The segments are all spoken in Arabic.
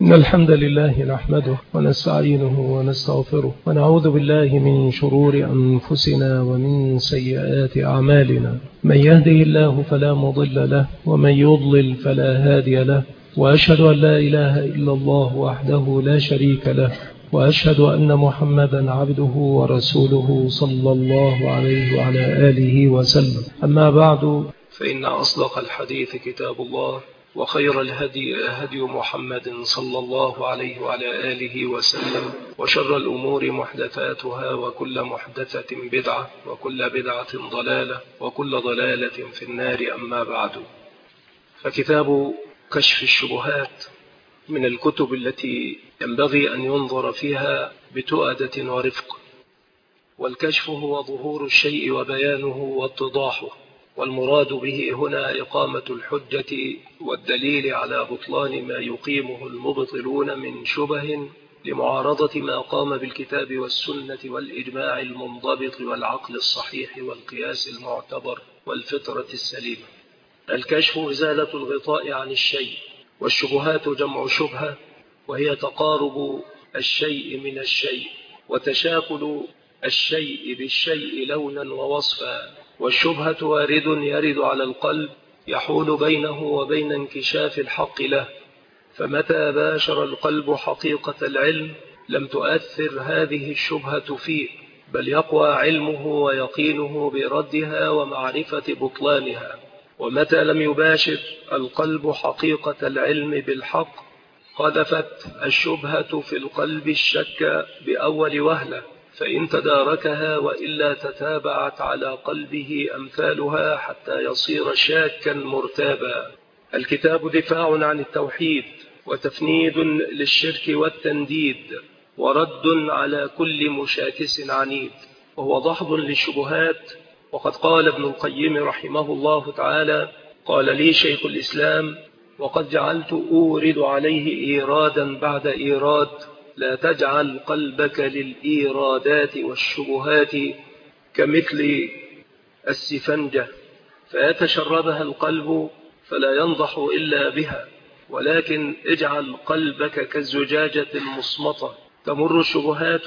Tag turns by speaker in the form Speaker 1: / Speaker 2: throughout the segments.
Speaker 1: إن الحمد لله نحمده ونستعينه ونستغفره ونعوذ بالله من شرور أنفسنا ومن سيئات أعمالنا. من يهده الله فلا مضل له ومن يضلل فلا هادي له، وأشهد أن لا إله إلا الله وحده لا شريك له، وأشهد أن محمدا عبده ورسوله صلى الله عليه وعلى آله وسلم. أما بعد، فإن أصدق الحديث كتاب الله، وخير الهدي هدي محمد صلى الله عليه وعلى آله وسلم، وشر الأمور محدثاتها، وكل محدثة بدعة، وكل بدعة ضلالة، وكل ضلالة في النار. أما بعد، فكتاب كشف الشبهات من الكتب التي ينبغي أن ينظر فيها بتؤدة ورفق. والكشف هو ظهور الشيء وبيانه واتضاحه، والمراد به هنا إقامة الحجة والدليل على بطلان ما يقيمه المبطلون من شبه لمعارضة ما قام بالكتاب والسنة والإجماع المنضبط والعقل الصحيح والقياس المعتبر والفطرة السليمة. الكشف إزالة الغطاء عن الشيء، والشبهات جمع شبهة، وهي تقارب الشيء من الشيء وتشاكل الشيء بالشيء لونا ووصفا. والشبهة وارد يرد على القلب يحول بينه وبين انكشاف الحق له، فمتى باشر القلب حقيقة العلم لم تؤثر هذه الشبهة فيه، بل يقوى علمه ويقينه بردها ومعرفة بطلانها. ومتى لم يباشر القلب حقيقة العلم بالحق قذفت الشبهة في القلب الشك بأول وهلة، فإن تداركها وإلا تتابعت على قلبه أمثالها حتى يصير شاكا مرتابا. الكتاب دفاع عن التوحيد، وتفنيد للشرك والتنديد، ورد على كل مشاكس عنيد، وهو دحض للشبهات. وقد قال ابن القيم رحمه الله تعالى: قال لي شيخ الإسلام: وقد جعلت أورد عليه إيرادا بعد إيراد، لا تجعل قلبك للإيرادات والشبهات كمثل السفنجة فيتشربها القلب فلا ينضح إلا بها، ولكن اجعل قلبك كالزجاجة المصمطة تمر الشبهات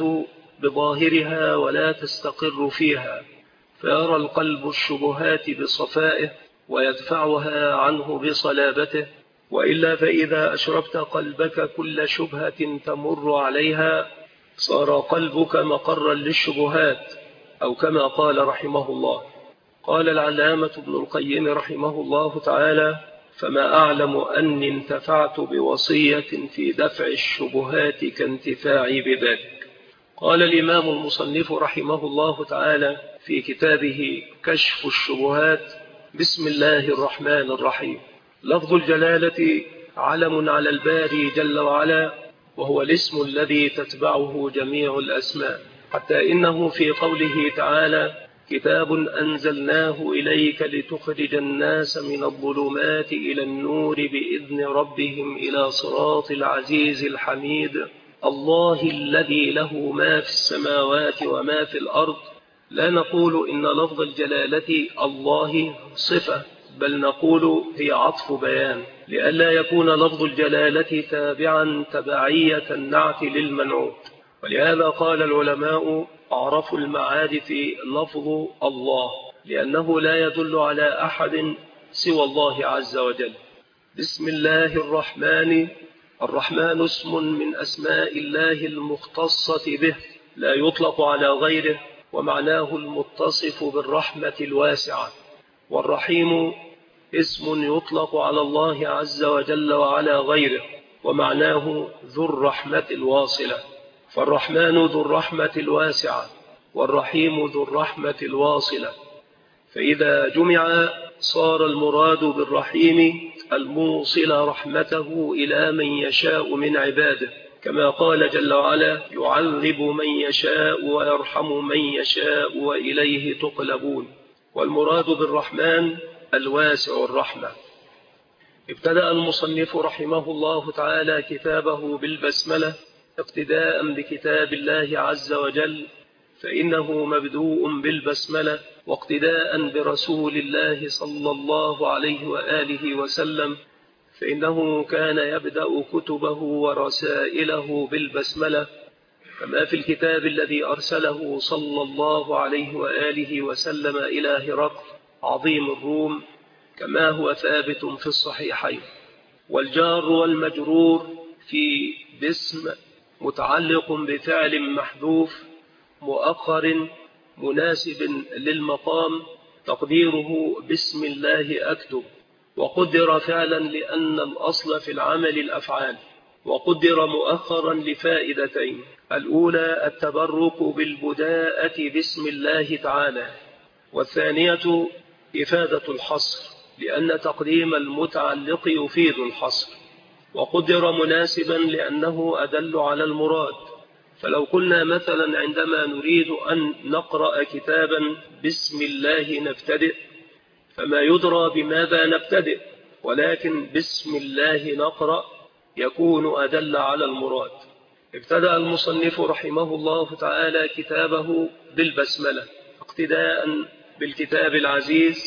Speaker 1: بظاهرها ولا تستقر فيها، فيرى القلب الشبهات بصفائه ويدفعها عنه بصلابته. وإلا فإذا أشربت قلبك كل شبهة تمر عليها صار قلبك مقرا للشبهات، أو كما قال رحمه الله. قال العلامة ابن القيم رحمه الله تعالى: فما أعلم أني انتفعت بوصية في دفع الشبهات كانتفاعي بذلك. قال الإمام المصنف رحمه الله تعالى في كتابه كشف الشبهات: بسم الله الرحمن الرحيم. لفظ الجلالة علم على الباري جل وعلا، وهو الاسم الذي تتبعه جميع الأسماء، حتى إنه في قوله تعالى: كتاب أنزلناه إليك لتخرج الناس من الظلمات إلى النور بإذن ربهم إلى صراط العزيز الحميد، الله الذي له ما في السماوات وما في الأرض. لا نقول إن لفظ الجلالة الله صفة، بل نقول هي عطف بيان، لئلا يكون لفظ الجلالة تابعا تبعية النعت للمنعوت. ولهذا قال العلماء: أعرف المعارف لفظ الله، لأنه لا يدل على أحد سوى الله عز وجل. بسم الله الرحمن. الرحمن اسم من أسماء الله المختصة به، لا يطلق على غيره، ومعناه المتصف بالرحمة الواسعة. والرحيم اسم يطلق على الله عز وجل وعلى غيره، ومعناه ذو الرحمة الواصلة. فالرحمن ذو الرحمة الواسعة، والرحيم ذو الرحمة الواصلة. فإذا جمع صار المراد بالرحيم الموصل رحمته إلى من يشاء من عباده، كما قال جل وعلا: يعذب من يشاء ويرحم من يشاء وإليه تقلبون. والمراد بالرحمن الواسع الرحمة. ابتدأ المصنف رحمه الله تعالى كتابه بالبسملة اقتداء بكتاب الله عز وجل، فإنه مبدوء بالبسملة، واقتداء برسول الله صلى الله عليه وآله وسلم، فإنه كان يبدأ كتبه ورسائله بالبسملة، كما في الكتاب الذي أرسله صلى الله عليه وآله وسلم إلى هرقل عظيم الروم، كما هو ثابت في الصحيحين. والجار والمجرور في باسم متعلق بفعل محذوف مؤخر مناسب للمقام، تقديره بسم الله أكتب، وقدر فعلا لأن الأصل في العمل الأفعال، وقدر مؤخرا لفائدتين: الأولى التبرك بالبداءة بسم الله تعالى، والثانية إفادة الحصر، لأن تقديم المتعلق يفيد الحصر. وقدر مناسبا لأنه أدل على المراد، فلو قلنا مثلا عندما نريد أن نقرأ كتابا بسم الله نبتدئ، فما يدرى بماذا نبتدئ، ولكن بسم الله نقرأ يكون أدل على المراد. ابتدأ المصنف رحمه الله تعالى كتابه بالبسملة اقتداء بالكتاب العزيز،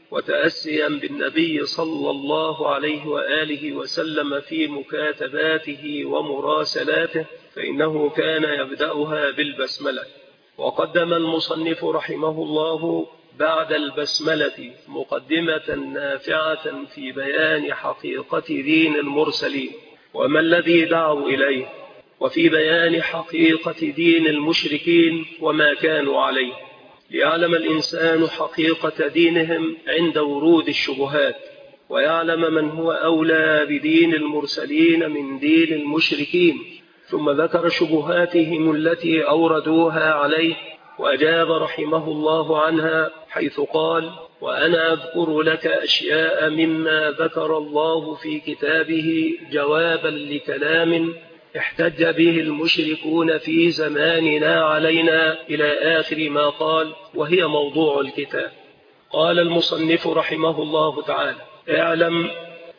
Speaker 1: وتأسيا بالنبي صلى الله عليه وآله وسلم في مكاتباته ومراسلاته، فإنه كان يبدأها بالبسملة. وقدم المصنف رحمه الله بعد البسملة مقدمة نافعة في بيان حقيقة دين المرسلين وما الذي دعوا إليه، وفي بيان حقيقة دين المشركين وما كانوا عليه، ليعلم الإنسان حقيقة دينهم عند ورود الشبهات، ويعلم من هو أولى بدين المرسلين من دين المشركين. ثم ذكر شبهاتهم التي أوردوها عليه، وأجاب رحمه الله عنها حيث قال: وأنا أذكر لك أشياء مما ذكر الله في كتابه جوابا لكلام احتج به المشركون في زماننا علينا، إلى آخر ما قال، وهي موضوع الكتاب. قال المصنف رحمه الله تعالى: اعلم،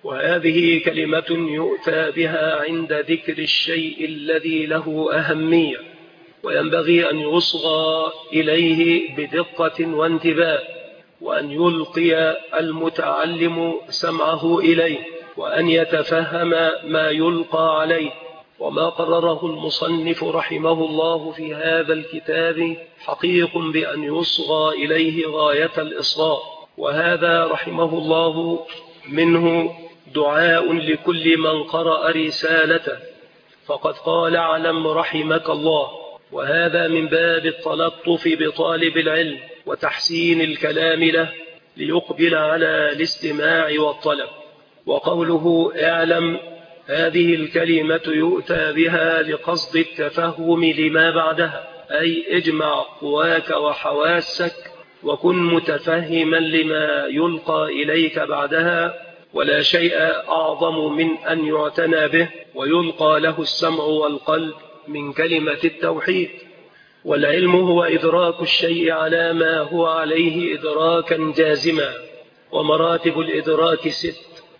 Speaker 1: وهذه كلمة يؤتى بها عند ذكر الشيء الذي له أهمية، وينبغي أن يصغى إليه بدقة وانتباه، وأن يلقي المتعلم سمعه إليه، وأن يتفهم ما يلقى عليه. وما قرره المصنف رحمه الله في هذا الكتاب حقيق بأن يصغى إليه غاية الإصغاء، وهذا رحمه الله منه دعاء لكل من قرأ رسالته، فقد قال: اعلم رحمك الله. وهذا من باب التلطف بطالب العلم وتحسين الكلام له ليقبل على الاستماع والطلب. وقوله اعلم، هذه الكلمة يؤتى بها لقصد التفهم لما بعدها، أي اجمع قواك وحواسك وكن متفهما لما يلقى إليك بعدها، ولا شيء أعظم من أن يعتنى به ويلقى له السمع والقلب من كلمة التوحيد. والعلم هو إدراك الشيء على ما هو عليه إدراكا جازما، ومراتب الإدراك 6: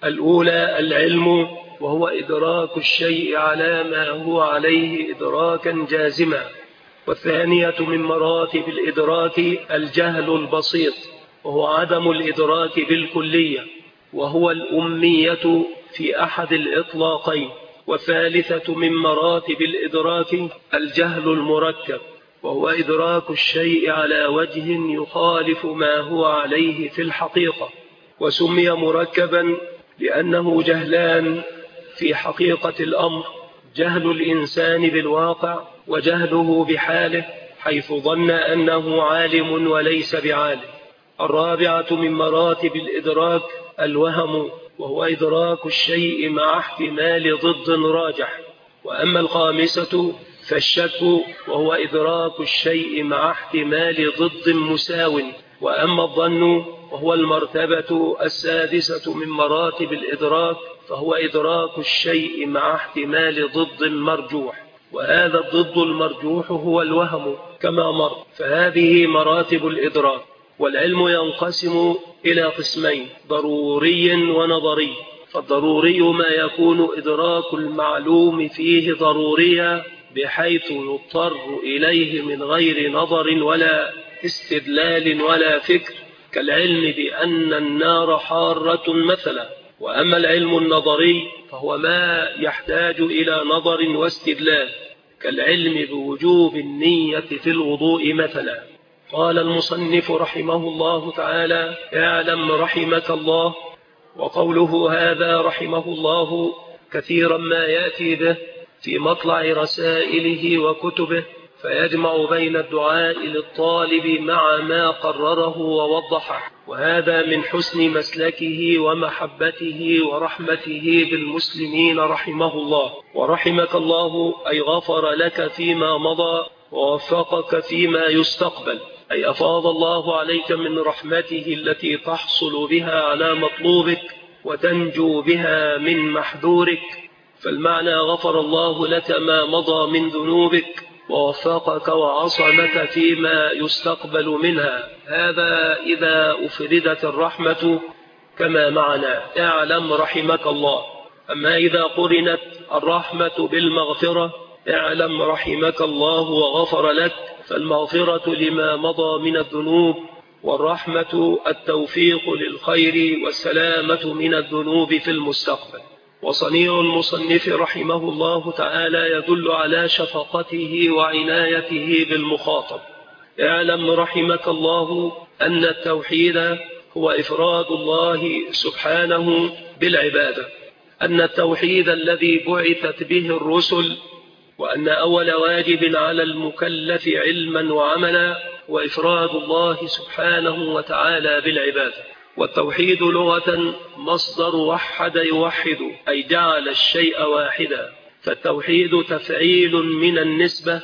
Speaker 1: الأولى العلم، وهو إدراك الشيء على ما هو عليه إدراكا جازما. والثانية من مراتب الإدراك الجهل البسيط، وهو عدم الإدراك بالكلية، وهو الأمية في أحد الإطلاقين. والثالثة من مراتب الإدراك الجهل المركب، وهو إدراك الشيء على وجه يخالف ما هو عليه في الحقيقة، وسمي مركبا لأنه جهلان في حقيقة الأمر: جهل الإنسان بالواقع، وجهله بحاله حيث ظن أنه عالم وليس بعالم. الرابعة من مراتب الإدراك الوهم، وهو إدراك الشيء مع احتمال ضد راجح. وأما الخامسة فالشك، وهو إدراك الشيء مع احتمال ضد مساو. وأما الظن وهو المرتبة السادسة من مراتب الإدراك، فهو إدراك الشيء مع احتمال ضد مرجوح، وهذا الضد المرجوح هو الوهم كما مر. فهذه مراتب الإدراك. والعلم ينقسم إلى قسمين: ضروري ونظري. فالضروري ما يكون إدراك المعلوم فيه ضروريا بحيث يضطر إليه من غير نظر ولا استدلال ولا فكر، كالعلم بأن النار حارة مثلا، وأما العلم النظري فهو ما يحتاج إلى نظر واستدلال، كالعلم بوجوب النية في الوضوء مثلا. قال المصنف رحمه الله تعالى: اعلم رحمك الله. وقوله هذا رحمه الله كثيرا ما يأتي به في مطلع رسائله وكتبه، فيجمع بين الدعاء للطالب مع ما قرره ووضحه، وهذا من حسن مسلكه ومحبته ورحمته بالمسلمين رحمه الله. ورحمك الله أي غفر لك فيما مضى ووفقك فيما يستقبل، أي أفاض الله عليك من رحمته التي تحصل بها على مطلوبك وتنجو بها من محذورك. فالمعنى غفر الله لك ما مضى من ذنوبك ووفقك وعصمك فيما يستقبل منها، هذا إذا أفردت الرحمة كما معنا اعلم رحمك الله. أما إذا قرنت الرحمة بالمغفرة اعلم رحمك الله وغفر لك، فالمغفرة لما مضى من الذنوب، والرحمة التوفيق للخير والسلامة من الذنوب في المستقبل. وصنيع المصنف رحمه الله تعالى يدل على شفقته وعنايته بالمخاطب. اعلم رحمك الله أن التوحيد هو إفراد الله سبحانه بالعبادة، أن التوحيد الذي بعثت به الرسل، وأن أول واجب على المكلف علما وعملا هو إفراد الله سبحانه وتعالى بالعبادة. والتوحيد لغة مصدر وحد يوحد، أي جعل الشيء واحدا، فالتوحيد تفعيل من النسبة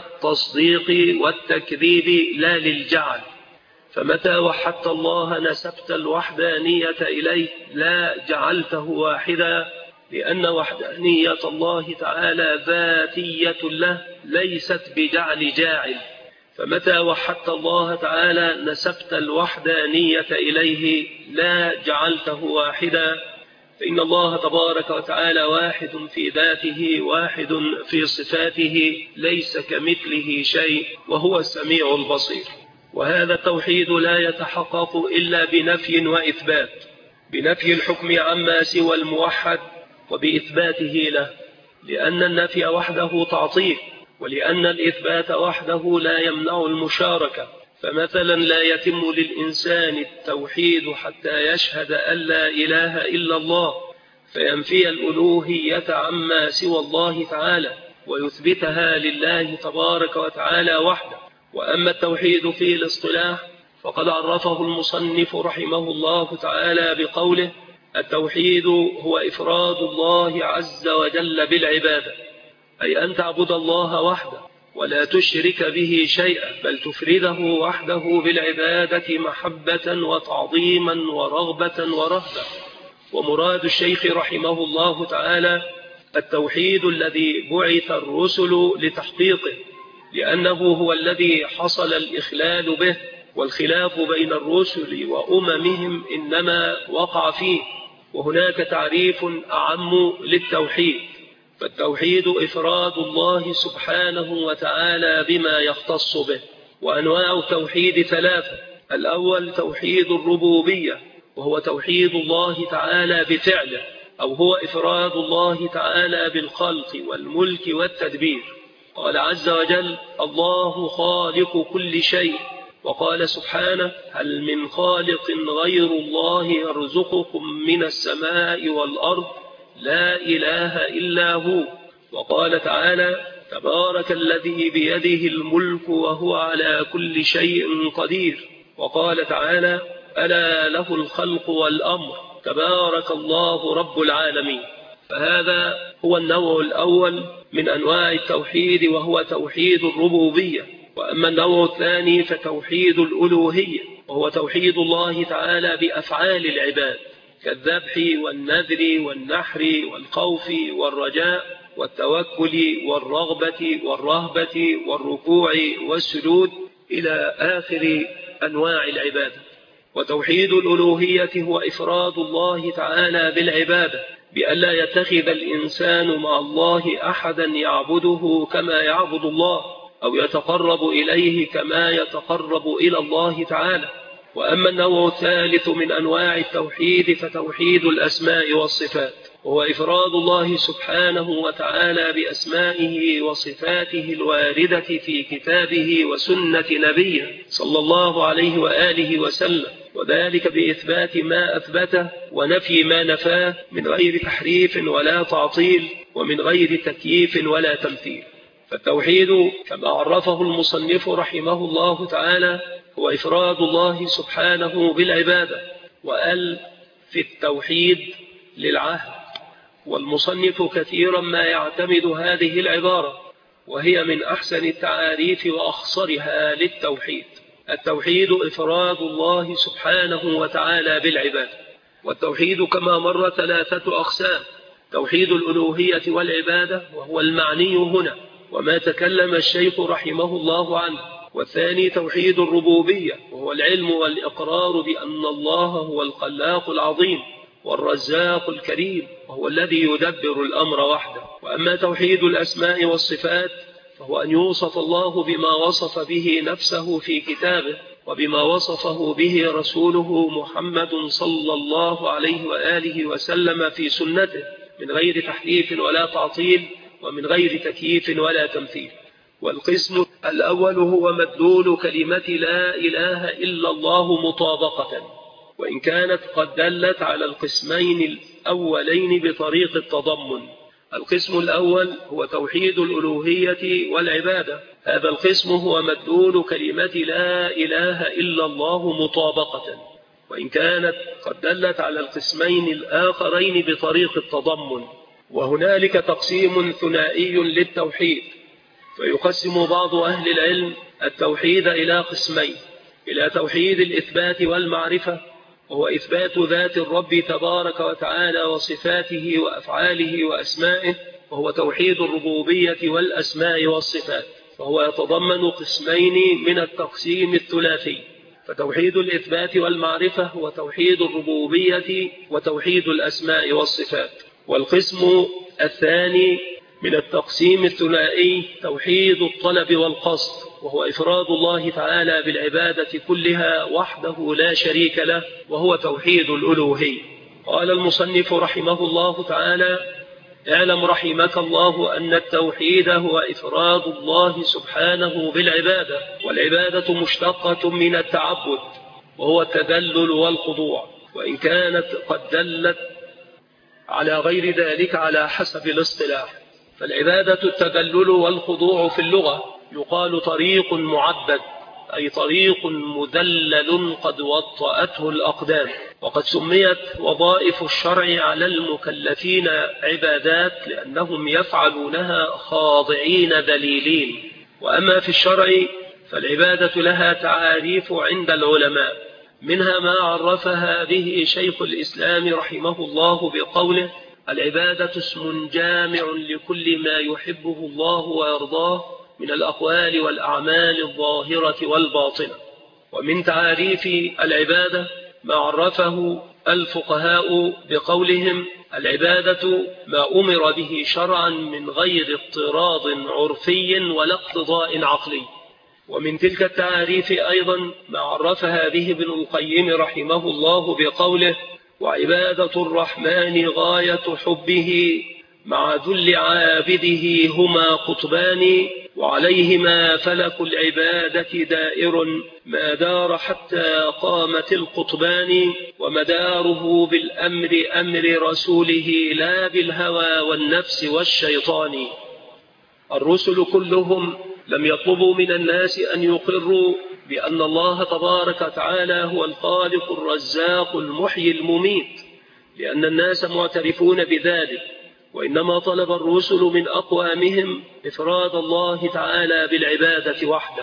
Speaker 1: كالتصديق والتكذيب لا للجعل. فمتى وحدت الله نسبت الوحدانية إليه لا جعلته واحدا، لأن وحدانية الله تعالى ذاتية له ليست بجعل جاعل. فمتى وحدت الله تعالى نسبت الوحدانية إليه لا جعلته واحدا، فإن الله تبارك وتعالى واحد في ذاته واحد في صفاته، ليس كمثله شيء وهو السميع البصير. وهذا التوحيد لا يتحقق إلا بنفي وإثبات، بنفي الحكم عما سوى الموحد وبإثباته له، لأن النفي وحده تعطيل، ولأن الإثبات وحده لا يمنع المشاركة. فمثلا لا يتم للإنسان التوحيد حتى يشهد أن لا إله إلا الله، فينفي الألوهية عما سوى الله تعالى ويثبتها لله تبارك وتعالى وحده. وأما التوحيد في الاصطلاح فقد عرفه المصنف رحمه الله تعالى بقوله: التوحيد هو إفراد الله عز وجل بالعبادة، أي أن تعبد الله وحده ولا تشرك به شيئا، بل تفرده وحده بالعبادة محبة وتعظيما ورغبة ورهبة. ومراد الشيخ رحمه الله تعالى التوحيد الذي بعث الرسل لتحقيقه، لأنه هو الذي حصل الإخلال به، والخلاف بين الرسل وأممهم إنما وقع فيه. وهناك تعريف أعم للتوحيد، فالتوحيد إفراد الله سبحانه وتعالى بما يختص به. وأنواع التوحيد ثلاثة: الأول توحيد الربوبية، وهو توحيد الله تعالى بفعله، أو هو إفراد الله تعالى بالخلق والملك والتدبير. قال عز وجل: الله خالق كل شيء. وقال سبحانه: هل من خالق غير الله يرزقكم من السماء والأرض لا إله إلا هو. وقال تعالى: تبارك الذي بيده الملك وهو على كل شيء قدير. وقال تعالى: ألا له الخلق والأمر تبارك الله رب العالمين. فهذا هو النوع الأول من أنواع التوحيد، وهو توحيد الربوبية. وأما النوع الثاني فتوحيد الألوهية، وهو توحيد الله تعالى بأفعال العباد كالذبح والنذر والنحر والخوف والرجاء والتوكل والرغبة والرهبة والركوع والسجود إلى آخر أنواع العبادة. وتوحيد الألوهية هو إفراد الله تعالى بالعبادة، بألا يتخذ الإنسان مع الله أحدا يعبده كما يعبد الله، أو يتقرب إليه كما يتقرب إلى الله تعالى. وأما النوع الثالث من أنواع التوحيد فتوحيد الأسماء والصفات، وهو إفراد الله سبحانه وتعالى بأسمائه وصفاته الواردة في كتابه وسنة نبيه صلى الله عليه وآله وسلم، وذلك بإثبات ما أثبته ونفي ما نفاه من غير تحريف ولا تعطيل ومن غير تكييف ولا تمثيل. فالتوحيد كما عرفه المصنف رحمه الله تعالى هو إفراد الله سبحانه بالعبادة، وقال في التوحيد للعهد، والمصنف كثيرا ما يعتمد هذه العبارة، وهي من أحسن التعاريف وأخصرها للتوحيد. التوحيد إفراد الله سبحانه وتعالى بالعبادة. والتوحيد كما مر 3 أقسام: توحيد الألوهية والعبادة، وهو المعني هنا وما تكلم الشيخ رحمه الله عنه. والثاني توحيد الربوبية، وهو العلم والإقرار بأن الله هو الخلاق العظيم والرزاق الكريم، وهو الذي يدبر الأمر وحده. وأما توحيد الأسماء والصفات فهو أن يوصف الله بما وصف به نفسه في كتابه، وبما وصفه به رسوله محمد صلى الله عليه وآله وسلم في سنته، من غير تحريف ولا تعطيل ومن غير تكييف ولا تمثيل. والقسم الأول هو مدلول كلمة لا إله إلا الله مطابقة، وإن كانت قد دلت على القسمين الأولين بطريق التضمن. القسم الأول هو توحيد الألوهية والعبادة. هذا القسم هو مدلول كلمة لا إله إلا الله مطابقة، وإن كانت قد دلت على القسمين الآخرين بطريق التضمن. وهنالك تقسيم ثنائي للتوحيد، فيقسم بعض أهل العلم التوحيد إلى قسمين: إلى توحيد الإثبات والمعرفة، وهو إثبات ذات الرب تبارك وتعالى وصفاته وأفعاله وأسمائه، وهو توحيد الربوبية والأسماء والصفات، وهو يتضمن قسمين من التقسيم الثلاثي. فتوحيد الإثبات والمعرفة هو توحيد الربوبية وتوحيد الأسماء والصفات. والقسم الثاني من التقسيم الثنائي توحيد الطلب والقصد، وهو إفراد الله تعالى بالعبادة كلها وحده لا شريك له، وهو توحيد الألوهية. قال المصنف رحمه الله تعالى: اعلم رحمك الله أن التوحيد هو إفراد الله سبحانه بالعبادة، والعبادة مشتقة من التعبد، وهو التذلل والخضوع، وإن كانت قد دلت على غير ذلك على حسب الاصطلاح. فالعبادة التذلل والخضوع في اللغة يقال طريق معبد، أي طريق مذلل قد وطأته الأقدام. وقد سميت وظائف الشرع على المكلفين عبادات لأنهم يفعلونها خاضعين ذليلين. وأما في الشرع فالعبادة لها تعاريف عند العلماء، منها ما عرفها به شيخ الإسلام رحمه الله بقوله: العبادة اسم جامع لكل ما يحبه الله ويرضاه من الأقوال والأعمال الظاهرة والباطنة. ومن تعاريف العبادة ما عرفه الفقهاء بقولهم: العبادة ما أمر به شرعا من غير اضطراد عرفي ولا اقتضاء عقلي. ومن تلك التعاريف أيضا ما عرفها به ابن القيم رحمه الله بقوله: وعبادة الرحمن غاية حبه مع ذل عابده هما قطبان، وعليهما فلك العبادة دائر ما دار حتى قامت القطبان، ومداره بالأمر أمر رسوله لا بالهوى والنفس والشيطان. الرسل كلهم لم يطلبوا من الناس أن يقروا بأن الله تبارك وتعالى هو الخالق الرزاق المحيي المميت، لأن الناس معترفون بذلك، وإنما طلب الرسل من أقوامهم إفراد الله تعالى بالعبادة وحده.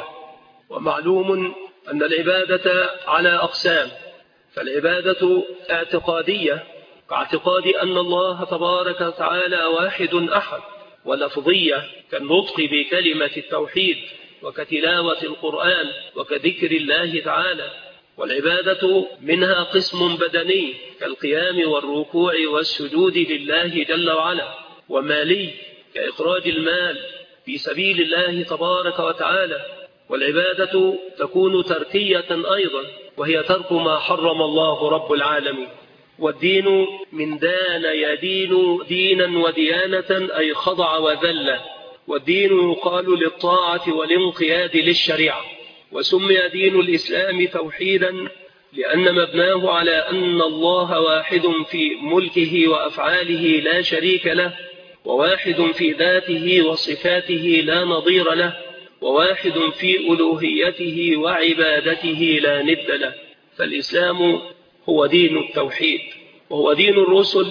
Speaker 1: ومعلوم أن العبادة على أقسام: فالعبادة اعتقادية كاعتقاد أن الله تبارك وتعالى واحد أحد، ولفظية كالنطق بكلمة التوحيد وكتلاوة القرآن وكذكر الله تعالى. والعبادة منها قسم بدني كالقيام والركوع والسجود لله جل وعلا، ومالي كإخراج المال في سبيل الله تبارك وتعالى. والعبادة تكون تركية أيضا وهي ترك ما حرم الله رب العالمين. والدين من دان يدين دينا وديانة، أي خضع وذل. والدين يقال للطاعة والانقياد للشريعة. وسمي دين الإسلام توحيدا لأن مبناه على أن الله واحد في ملكه وأفعاله لا شريك له، وواحد في ذاته وصفاته لا نظير له، وواحد في ألوهيته وعبادته لا ند له. فالإسلام هو دين التوحيد، وهو دين الرسل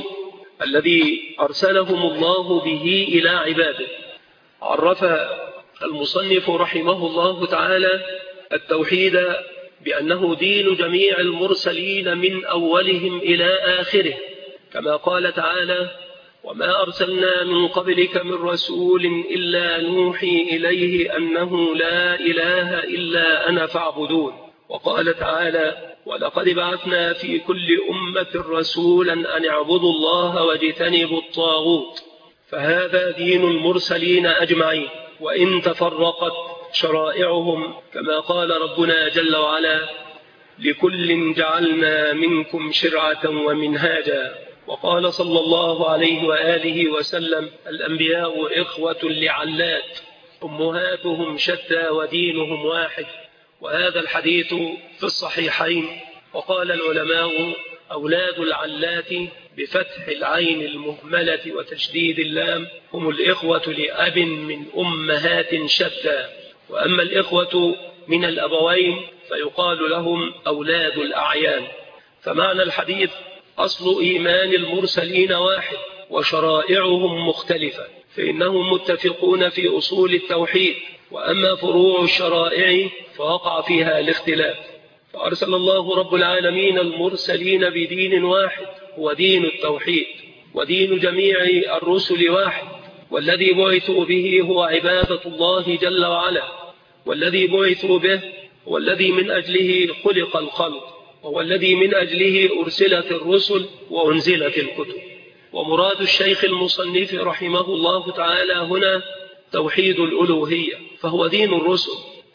Speaker 1: الذي أرسلهم الله به إلى عباده. عرف المصنف رحمه الله تعالى التوحيد بأنه دين جميع المرسلين من أولهم إلى آخره، كما قال تعالى: وما أرسلنا من قبلك من رسول إلا نوحي إليه أنه لا إله إلا أنا فاعبدون. وقال تعالى: ولقد بعثنا في كل أمة رسولا أن اعبدوا الله واجتنبوا الطاغوت. فهذا دين المرسلين أجمعين، وإن تفرقت شرائعهم، كما قال ربنا جل وعلا: لكل جعلنا منكم شرعة ومنهاجا. وقال صلى الله عليه وآله وسلم: الأنبياء إخوة لعلات، أمهاتهم شتى ودينهم واحد. وهذا الحديث في الصحيحين. وقال العلماء: أولاد العلات بفتح العين المهملة وتشديد اللام هم الإخوة لأب من أمهات شتى. وأما الإخوة من الأبوين فيقال لهم أولاد الأعيان. فمعنى الحديث: أصل إيمان المرسلين واحد وشرائعهم مختلفة، فإنهم متفقون في أصول التوحيد، وأما فروع الشرائع فوقع فيها الاختلاف. فأرسل الله رب العالمين المرسلين بدين واحد هو دين التوحيد، ودين جميع الرسل واحد، والذي بعثوا به هو عبادة الله جل وعلا، والذي بعثوا به هو الذي من أجله خلق الخلق، وهو الذي من أجله أرسلت الرسل وأنزلت الكتب. ومراد الشيخ المصنف رحمه الله تعالى هنا توحيد الألوهية، فهو دين الرسل،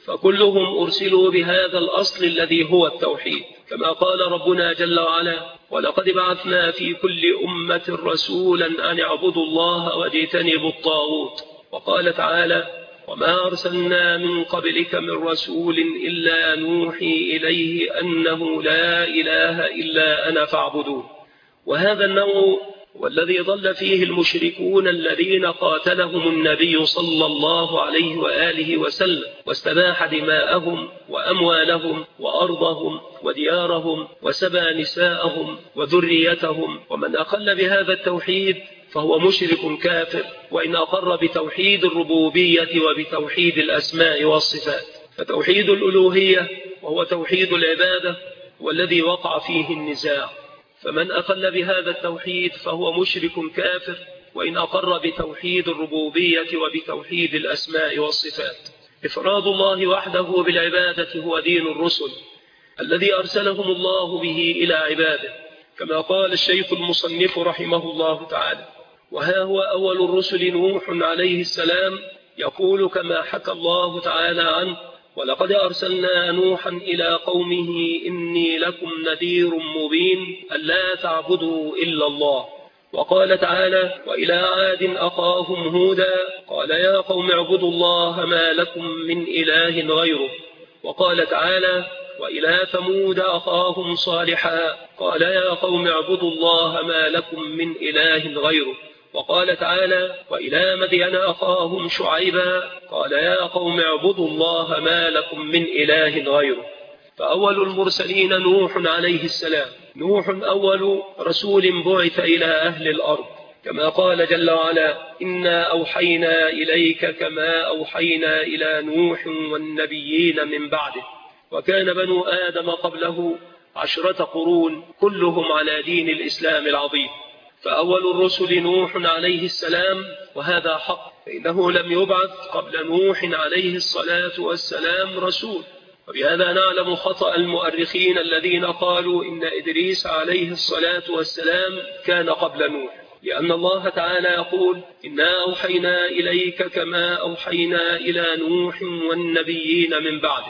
Speaker 1: فكلهم أرسلوا بهذا الأصل الذي هو التوحيد، كما قال ربنا جل وعلا: ولقد بعثنا في كل أمة رسولا أن اعبدوا الله واجتنبوا الطاغوت. وقال تعالى: وما أرسلنا من قبلك من رسول إلا نوحي إليه أنه لا إله إلا أنا فاعبدون. وهذا النوع والذي ضل فيه المشركون الذين قاتلهم النبي صلى الله عليه وآله وسلم، واستباح دماءهم وأموالهم وأرضهم وديارهم، وسبى نساءهم وذريتهم. ومن أقل بهذا التوحيد فهو مشرك كافر، وإن أقر بتوحيد الربوبية وبتوحيد الأسماء والصفات. فتوحيد الألوهية وهو توحيد العبادة والذي وقع فيه النزاع، فمن أقل بهذا التوحيد فهو مشرك كافر، وإن أقر بتوحيد الربوبية وبتوحيد الأسماء والصفات. إفراد الله وحده بالعبادة هو دين الرسل الذي أرسلهم الله به إلى عباده، كما قال الشيخ المصنف رحمه الله تعالى: وها هو أول الرسل نوح عليه السلام يقول كما حكى الله تعالى عنه: ولقد أرسلنا نوحا إلى قومه إني لكم نذير مبين ألا تعبدوا إلا الله. وقال تعالى: وإلى عاد أخاهم هودا قال يا قوم اعبدوا الله ما لكم من إله غيره. وقال تعالى: وإلى ثمود أخاهم صالحا قال يا قوم اعبدوا الله ما لكم من إله غيره. وقال تعالى: وإلى مدين أخاهم شعيبا قال يا قوم اعبدوا الله ما لكم من إله غيره. فأول المرسلين نوح عليه السلام. نوح أول رسول بعث إلى أهل الأرض، كما قال جل وعلا: إنا أوحينا إليك كما أوحينا إلى نوح والنبيين من بعده. وكان بنو آدم قبله 10 قرون كلهم على دين الإسلام العظيم. فأول الرسل نوح عليه السلام، وهذا حق، فإنه لم يبعث قبل نوح عليه الصلاة والسلام رسول. وبهذا نعلم خطأ المؤرخين الذين قالوا إن إدريس عليه الصلاة والسلام كان قبل نوح، لأن الله تعالى يقول: إنا أوحينا إليك كما أوحينا إلى نوح والنبيين من بعده.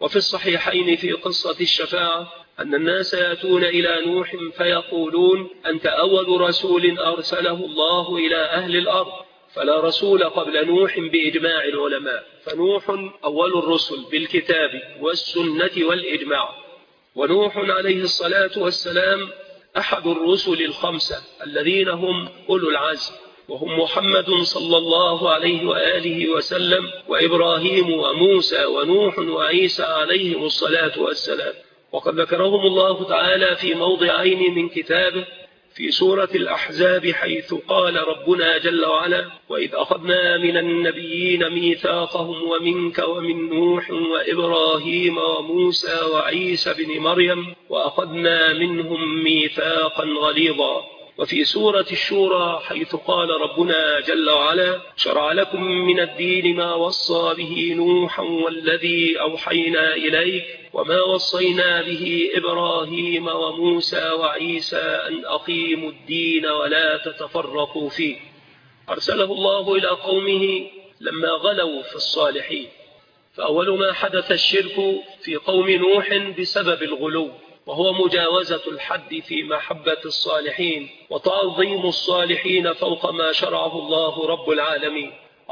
Speaker 1: وفي الصحيحين في قصة الشفاعة أن الناس يأتون إلى نوح فيقولون أنت أول رسول أرسله الله إلى أهل الأرض، فلا رسول قبل نوح بإجماع العلماء، فنوح أول الرسل بالكتاب والسنة والإجماع. ونوح عليه الصلاة والسلام أحد الرسل الخمسة الذين هم أولو العزم، وهم محمد صلى الله عليه وآله وسلم وإبراهيم وموسى ونوح وعيسى عليهم الصلاة والسلام. وقد ذكرهم الله تعالى في موضعين من كتابه في سورة الأحزاب، حيث قال ربنا جل وعلا: وإذ أخذنا من النبيين ميثاقهم ومنك ومن نوح وإبراهيم وموسى وعيسى بن مريم وأخذنا منهم ميثاقا غليظا. وفي سورة الشورى حيث قال ربنا جل وعلا: شرع لكم من الدين ما وصى به نوحا والذي أوحينا إليك وما وصينا به إبراهيم وموسى وعيسى أن أقيموا الدين ولا تتفرقوا فيه. أرسله الله إلى قومه لما غلوا في الصالحين، فأول ما حدث الشرك في قوم نوح بسبب الغلو، وهو مجاوزة الحد في محبة الصالحين وتعظيم الصالحين فوق ما شرعه الله رب العالمين.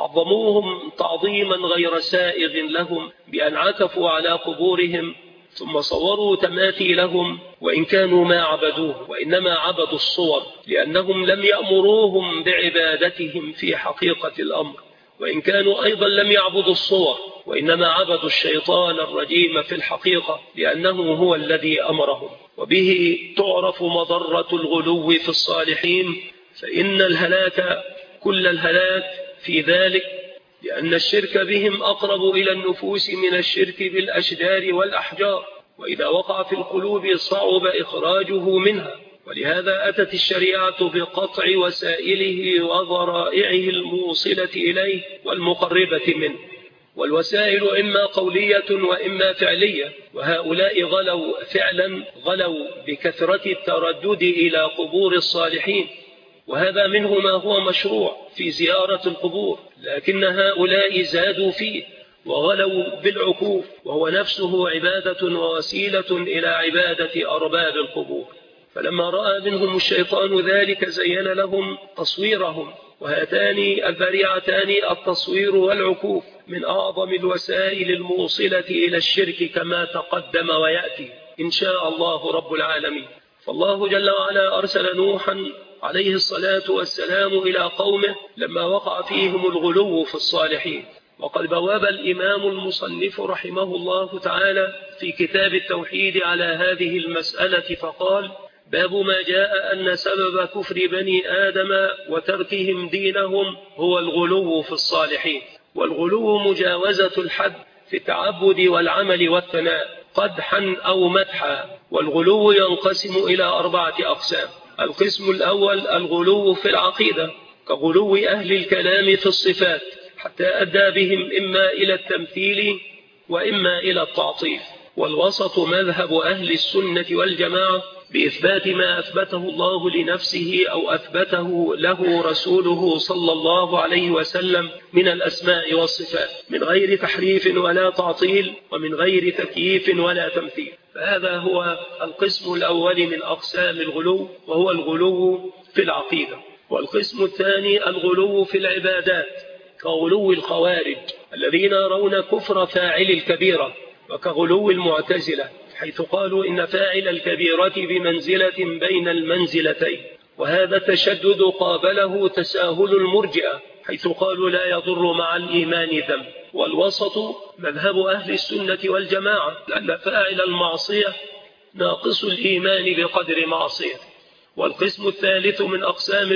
Speaker 1: عظموهم تعظيما غير سائغ لهم بأن عكفوا على قبورهم ثم صوروا تماثيلهم، وإن كانوا ما عبدوه وإنما عبدوا الصور، لأنهم لم يأمروهم بعبادتهم في حقيقة الأمر، وإن كانوا أيضا لم يعبدوا الصور وإنما عبدوا الشيطان الرجيم في الحقيقة، لأنه هو الذي أمرهم. وبه تعرف مضرة الغلو في الصالحين، فإن الهلاك كل الهلاك في ذلك، لأن الشرك بهم أقرب إلى النفوس من الشرك بالأشجار والأحجار، وإذا وقع في القلوب صعب إخراجه منها. ولهذا أتت الشريعة بقطع وسائله وذرائعه الموصلة إليه والمقربة منه، والوسائل إما قولية وإما فعلية، وهؤلاء غلوا فعلا، غلوا بكثرة التردد إلى قبور الصالحين، وهذا منه ما هو مشروع في زيارة القبور، لكن هؤلاء زادوا فيه وغلوا بالعكوف، وهو نفسه عبادة ووسيلة إلى عبادة أرباب القبور. فلما رأى منهم الشيطان ذلك زين لهم تصويرهم، وهاتان الذريعتان التصوير والعكوف من أعظم الوسائل الموصلة إلى الشرك كما تقدم ويأتي إن شاء الله رب العالمين. فالله جل وعلا أرسل نوحا عليه الصلاة والسلام إلى قومه لما وقع فيهم الغلو في الصالحين. وقد بواب الإمام المصنف رحمه الله تعالى في كتاب التوحيد على هذه المسألة فقال: باب ما جاء أن سبب كفر بني آدم وتركهم دينهم هو الغلو في الصالحين. والغلو مجاوزة الحد في التعبد والعمل والثناء قدحا أو مدحا. والغلو ينقسم إلى 4 أقسام. القسم الأول الغلو في العقيدة، كغلو أهل الكلام في الصفات، حتى أدى بهم إما إلى التمثيل وإما إلى التعطيل. والوسط مذهب أهل السنة والجماعة بإثبات ما أثبته الله لنفسه أو أثبته له رسوله صلى الله عليه وسلم من الأسماء والصفات، من غير تحريف ولا تعطيل، ومن غير تكييف ولا تمثيل. فهذا هو القسم الأول من أقسام الغلو، وهو الغلو في العقيدة. والقسم الثاني الغلو في العبادات، كغلو الخوارج الذين يرون كفر فاعل الكبيرة، وكغلو المعتزلة حيث قالوا إن فاعل الكبيرة بمنزلة بين المنزلتين. وهذا التشدد قابله تساهل المرجئة حيث قالوا لا يضر مع الإيمان ذنب. والوسط مذهب أهل السنة والجماعة، لأن فاعل المعصية ناقص الإيمان بقدر معصية. والقسم الثالث من أقسام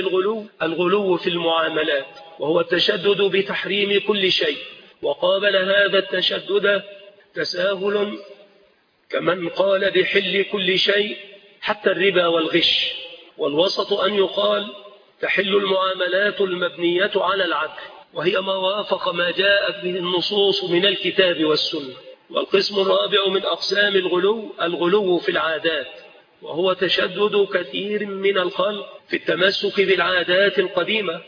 Speaker 1: الغلو في المعاملات، وهو التشدد بتحريم كل شيء، وقابل هذا التشدد تساهل كمن قال بحل كل شيء حتى الربا والغش. والوسط أن يقال تحل المعاملات المبنية على العدل، وهي ما وافق ما جاءت به النصوص من الكتاب والسنة. والقسم الرابع من أقسام الغلو في العادات، وهو تشدد كثير من الخلق في التمسك بالعادات القديمة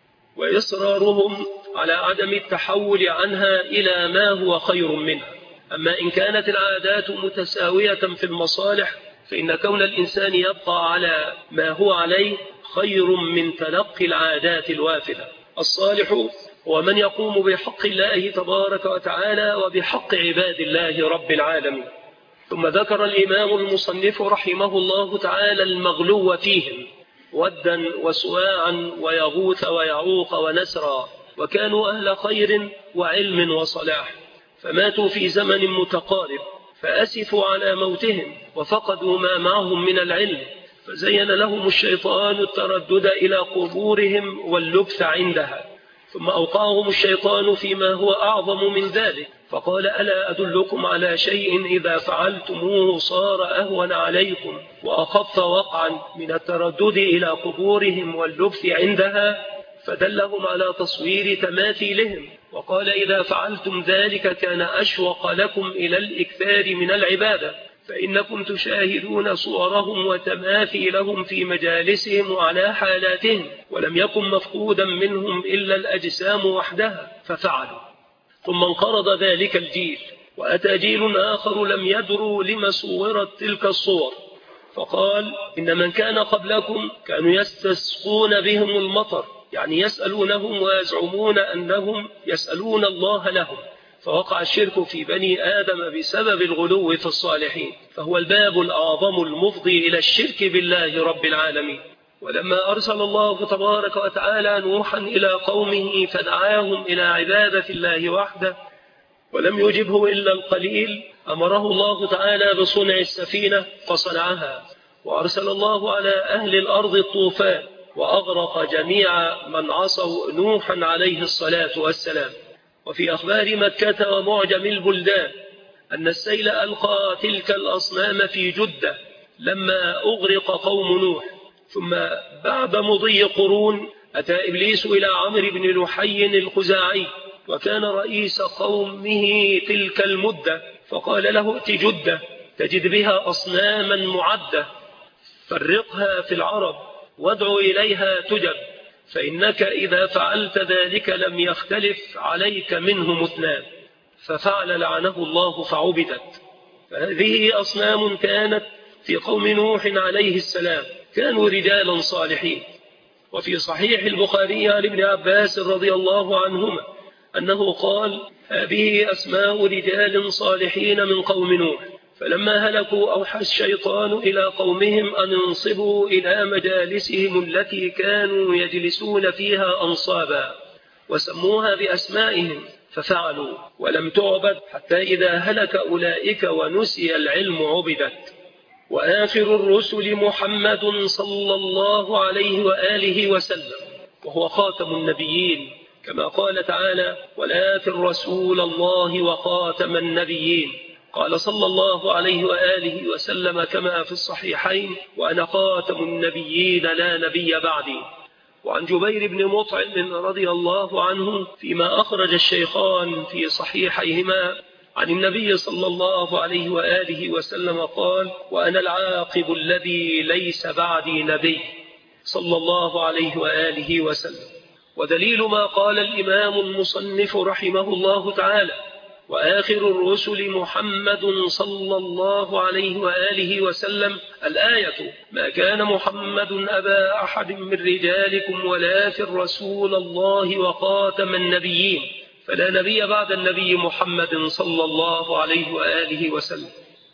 Speaker 1: وإصرارهم على عدم التحول عنها إلى ما هو خير منها. أما إن كانت العادات متساوية في المصالح فإن كون الإنسان يبقى على ما هو عليه خير من تلقي العادات الوافدة. الصالح هو من يقوم بحق الله تبارك وتعالى وبحق عباد الله رب العالمين. ثم ذكر الإمام المصنف رحمه الله تعالى المغلو فيهم ودا وسواعا ويغوث ويعوق ونسرا، وكانوا أهل خير وعلم وصلاح، فماتوا في زمن متقارب، فأسفوا على موتهم وفقدوا ما معهم من العلم، فزين لهم الشيطان التردد إلى قبورهم واللبث عندها، ثم أوقعهم الشيطان فيما هو أعظم من ذلك، فقال: ألا أدلكم على شيء إذا فعلتموه صار أهون عليكم وأخف وقعا من التردد إلى قبورهم واللبث عندها، فدلهم على تصوير تماثيلهم، وقال: إذا فعلتم ذلك كان أشوق لكم إلى الإكثار من العبادة، فإنكم تشاهدون صورهم وتماثيلهم في مجالسهم وعلى حالاتهم، ولم يكن مفقودا منهم إلا الأجسام وحدها، ففعلوا. ثم انقرض ذلك الجيل، وأتى جيل آخر لم يدروا لما صورت تلك الصور، فقال: إن من كان قبلكم كانوا يستسقون بهم المطر، يعني يسألونهم ويزعمون أنهم يسألون الله لهم، فوقع الشرك في بني آدم بسبب الغلو في الصالحين، فهو الباب الأعظم المفضي إلى الشرك بالله رب العالمين. ولما أرسل الله تبارك وتعالى نوحا إلى قومه فدعاهم إلى عبادة الله وحده ولم يجبه إلا القليل، أمره الله تعالى بصنع السفينة فصنعها، وأرسل الله على أهل الأرض الطوفان وأغرق جميع من عصوا نوحا عليه الصلاة والسلام. وفي أخبار مكة ومعجم البلدان أن السيل ألقى تلك الأصنام في جدة لما أغرق قوم نوح، ثم بعد مضي قرون أتى إبليس إلى عمرو بن لحي الخزاعي، وكان رئيس قومه تلك المدة، فقال له: ائت جدة تجد بها أصناما معدة، فرقها في العرب وادعو إليها تجب، فإنك إذا فعلت ذلك لم يختلف عليك منهم اثنان. ففعل لعنه الله فعبدت. فهذه أصنام كانت في قوم نوح عليه السلام، كانوا رجالا صالحين. وفي صحيح البخاري عن ابن عباس رضي الله عنهما أنه قال: هذه أسماء رجال صالحين من قوم نوح، فلما هلكوا أوحى الشيطان إلى قومهم أن ينصبوا إلى مجالسهم التي كانوا يجلسون فيها أنصابا، وسموها بأسمائهم، ففعلوا ولم تعبد، حتى إذا هلك أولئك ونسي العلم عبدت. وآخر الرسل محمد صلى الله عليه وآله وسلم، وهو خاتم النبيين، كما قال تعالى: ولآخر رسول الله وخاتم النبيين. قال صلى الله عليه وآله وسلم كما في الصحيحين: وأنا خاتم النبيين لا نبي بعدي. وعن جبير بن مطعم رضي الله عنه فيما أخرج الشيخان في صحيحيهما عن النبي صلى الله عليه وآله وسلم قال: وأنا العاقب الذي ليس بعدي نبي، صلى الله عليه وآله وسلم. ودليل ما قال الإمام المصنف رحمه الله تعالى: وآخر الرسل محمد صلى الله عليه وآله وسلم، الآية: ما كان محمد أبا أحد من رجالكم ولكن رسول الله وخاتم النبيين، فلا نبي بعد النبي محمد صلى الله عليه وآله وسلم.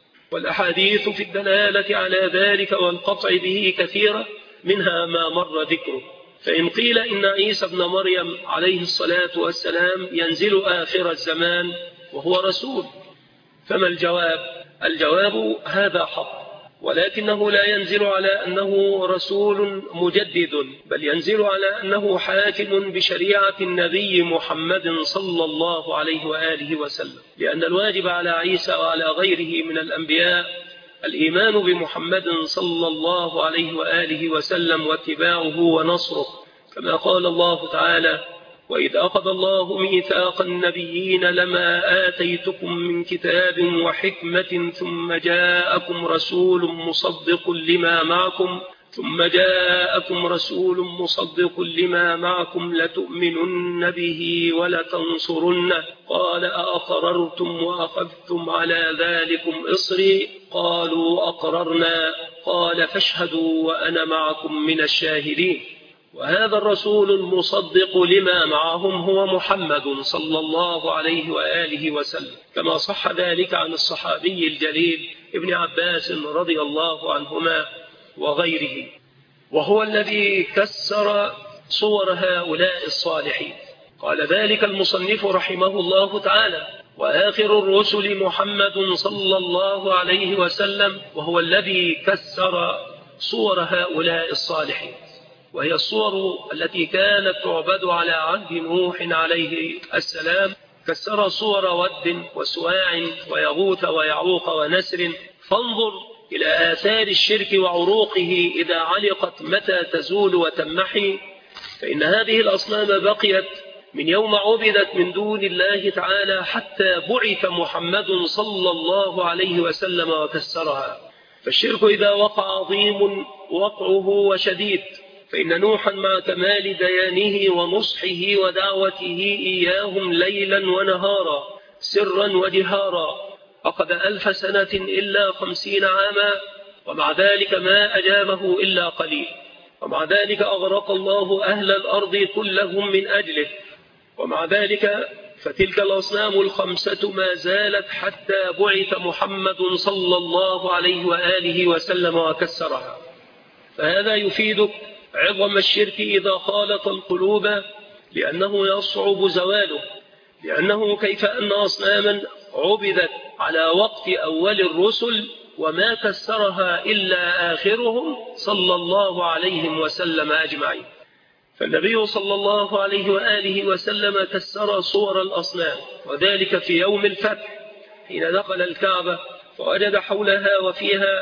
Speaker 1: والأحاديث في الدلالة على ذلك والقطع به كثيرة، منها ما مر ذكره. فإن قيل إن عيسى ابن مريم عليه الصلاة والسلام ينزل آخر الزمان وهو رسول، فما الجواب؟ الجواب: هذا حق، ولكنه لا ينزل على أنه رسول مجدد، بل ينزل على أنه حاكم بشريعة النبي محمد صلى الله عليه وآله وسلم، لأن الواجب على عيسى وعلى غيره من الأنبياء الإيمان بمحمد صلى الله عليه وآله وسلم واتباعه ونصره، كما قال الله تعالى: وإذ أخذ الله ميثاق النبيين لما آتيتكم من كتاب وحكمة ثم جاءكم رسول مصدق لما معكم ثم جاءكم رسول مصدق لما معكم لتؤمنن به ولتنصرنه قال أأقررتم وأخذتم على ذلكم إصري قالوا أقررنا قال فاشهدوا وأنا معكم من الشاهدين. وهذا الرسول المصدق لما معهم هو محمد صلى الله عليه وآله وسلم، كما صح ذلك عن الصحابي الجليل ابن عباس رضي الله عنهما وغيره، وهو الذي كسر صور هؤلاء الصالحين. قال ذلك المصنف رحمه الله تعالى: وآخر الرسل محمد صلى الله عليه وسلم، وهو الذي كسر صور هؤلاء الصالحين، وهي الصور التي كانت تعبد على عهد نوح عليه السلام. كسر صور ود وسواع ويغوث ويعوق ونسر. فانظر إلى آثار الشرك وعروقه إذا علقت متى تزول وتمحي، فإن هذه الأصنام بقيت من يوم عبدت من دون الله تعالى حتى بعث محمد صلى الله عليه وسلم وكسرها. فالشرك إذا وقع عظيم وقعه وشديد، فإن نوحا مع كمال ديانه ونصحه ودعوته إياهم ليلا ونهارا سرا وجهارا أخذ 1000 سنة إلا 50 عاما، ومع ذلك ما أجابه إلا قليل، ومع ذلك أغرق الله أهل الأرض كلهم من أجله، ومع ذلك فتلك الأصنام ال5 ما زالت حتى بعث محمد صلى الله عليه وآله وسلم وكسرها. فهذا يفيدك عظم الشرك إذا خالط القلوب، لأنه يصعب زواله، لأنه كيف أن أصناما عبدت على وقت أول الرسل وما كسرها إلا آخرهم صلى الله عليه وسلم أجمعين. فالنبي صلى الله عليه وآله وسلم كسر صور الأصنام، وذلك في يوم الفتح حين دخل الكعبة فوجد حولها وفيها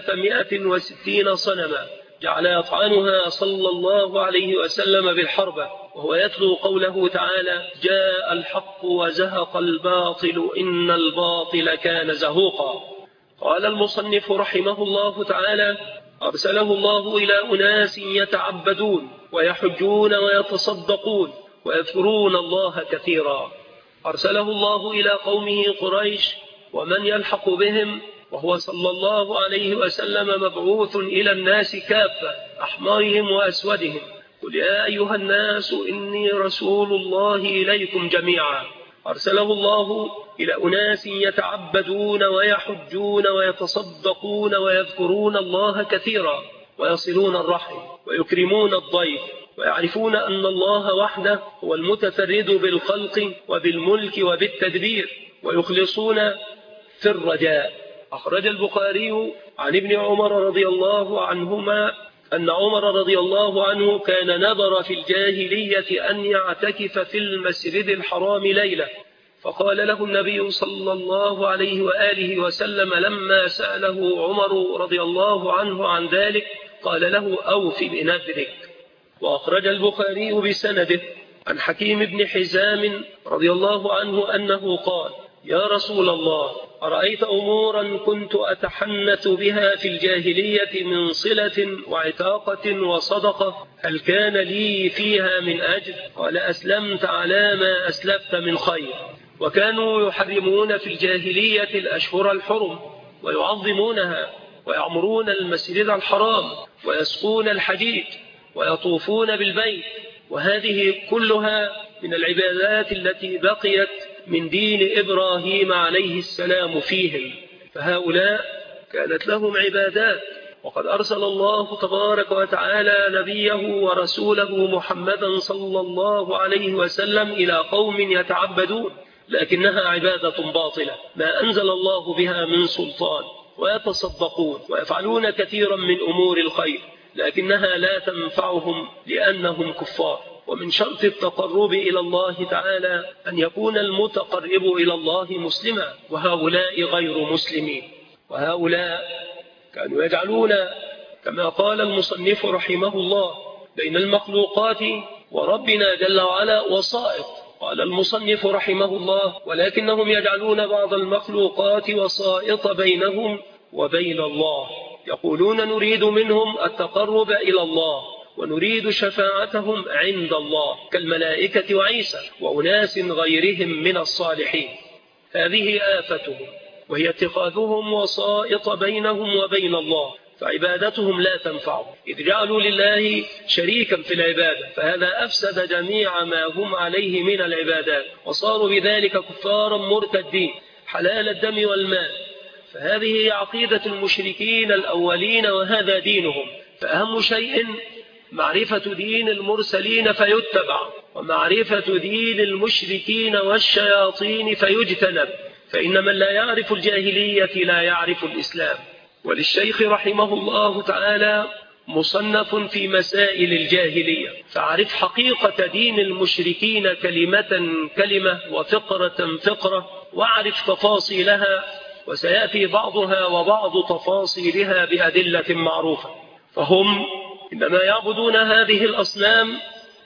Speaker 1: 360 صنما جعل يطعنها صلى الله عليه وسلم بالحربة، وهو يتلو قوله تعالى: جاء الحق وزهق الباطل إن الباطل كان زهوقا. قال المصنف رحمه الله تعالى: أرسله الله إلى أناس يتعبدون ويحجون ويتصدقون ويذكرون الله كثيرا. أرسله الله إلى قومه قريش ومن يلحق بهم، وهو صلى الله عليه وسلم مبعوث إلى الناس كافة أحمرهم وأسودهم. قل يا أيها الناس إني رسول الله إليكم جميعا. أرسله الله إلى أناس يتعبدون ويحجون ويتصدقون ويذكرون الله كثيرا ويصلون الرحم ويكرمون الضيف ويعرفون أن الله وحده هو المتفرد بالخلق وبالملك وبالتدبير ويخلصون في الرجاء. أخرج البخاري عن ابن عمر رضي الله عنهما أن عمر رضي الله عنه كان نذر في الجاهلية أن يعتكف في المسجد الحرام ليلة، فقال له النبي صلى الله عليه وآله وسلم لما سأله عمر رضي الله عنه عن ذلك قال له: أوف بنذرك. وأخرج البخاري بسنده عن حكيم بن حزام رضي الله عنه أنه قال: يا رسول الله، أرأيت أمورا كنت أتحنث بها في الجاهلية من صلة وعتاقة وصدقة، هل كان لي فيها من أجر؟ قال: أسلمت على ما أسلفت من خير. وكانوا يحرمون في الجاهلية الأشهر الحرم ويعظمونها ويعمرون المسجد الحرام ويسقون الحديد ويطوفون بالبيت، وهذه كلها من العبادات التي بقيت من دين إبراهيم عليه السلام فيهم. فهؤلاء كانت لهم عبادات، وقد أرسل الله تبارك وتعالى نبيه ورسوله محمدا صلى الله عليه وسلم إلى قوم يتعبدون، لكنها عبادة باطلة ما أنزل الله بها من سلطان، ويتصدقون ويفعلون كثيرا من أمور الخير، لكنها لا تنفعهم لأنهم كفار. ومن شرط التقرب إلى الله تعالى أن يكون المتقرب إلى الله مسلما، وهؤلاء غير مسلمين. وهؤلاء كانوا يجعلون كما قال المصنف رحمه الله بين المخلوقات وربنا جل وعلا وسائط. قال المصنف رحمه الله: ولكنهم يجعلون بعض المخلوقات وسائط بينهم وبين الله. يقولون نريد منهم التقرب إلى الله ونريد شفاعتهم عند الله كالملائكة وعيسى وأناس غيرهم من الصالحين. هذه آفتهم، وهي اتخاذهم وسائط بينهم وبين الله، فعبادتهم لا تنفعهم إذ جعلوا لله شريكا في العبادة، فهذا أفسد جميع ما هم عليه من العبادات، وصاروا بذلك كفارا مرتدين حلال الدم والمال. فهذه هي عقيدة المشركين الأولين، وهذا دينهم. فأهم شيء معرفة دين المرسلين فيتبع، ومعرفة دين المشركين والشياطين فيجتنب، فإن من لا يعرف الجاهلية لا يعرف الإسلام. وللشيخ رحمه الله تعالى مصنف في مسائل الجاهلية، فعرف حقيقة دين المشركين كلمة كلمة وفقرة فقرة، واعرف تفاصيلها، وسيأتي بعضها وبعض تفاصيلها بأدلة معروفة. فهم إنما يعبدون هذه الأصنام